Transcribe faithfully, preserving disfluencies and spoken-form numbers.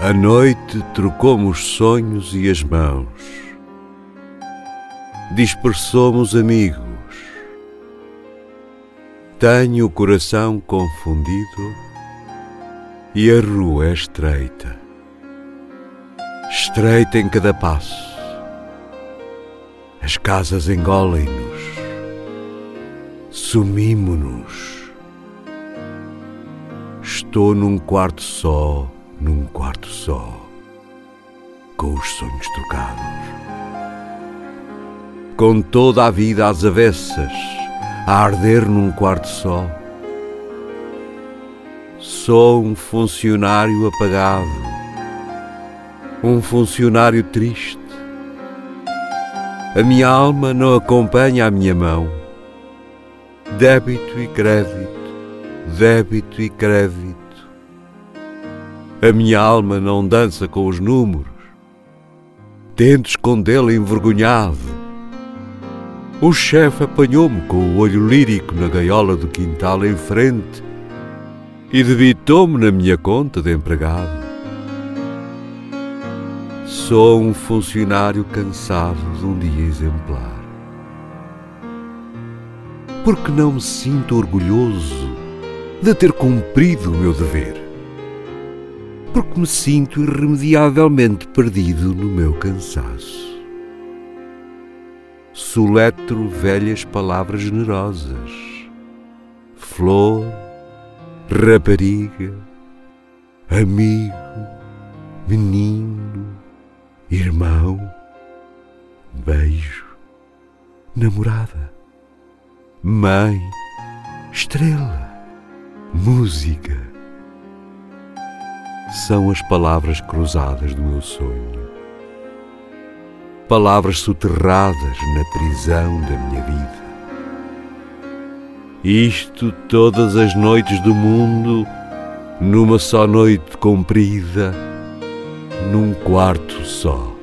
A noite trocou-me os sonhos e as mãos, dispersou-me amigos. Tenho o coração confundido e a rua é estreita, estreita em cada passo. As casas engolem-nos, sumimo-nos. Estou num quarto só, num quarto só, com os sonhos trocados, com toda a vida às avessas, a arder num quarto só. Sou um funcionário apagado, um funcionário triste. A minha alma não acompanha a minha mão. Débito e crédito, débito e crédito. A minha alma não dança com os números. Tento escondê-la envergonhado. O chefe apanhou-me com o olho lírico na gaiola do quintal em frente e debitou-me na minha conta de empregado. Sou um funcionário cansado de um dia exemplar. Porque não me sinto orgulhoso de ter cumprido o meu dever. Porque me sinto irremediavelmente perdido no meu cansaço. Soletro velhas palavras generosas. Flor, rapariga, amigo, menino, irmão, beijo, namorada, mãe, estrela, música. São as palavras cruzadas do meu sonho. Palavras soterradas na prisão da minha vida. Isto todas as noites do mundo, numa só noite comprida, num quarto só.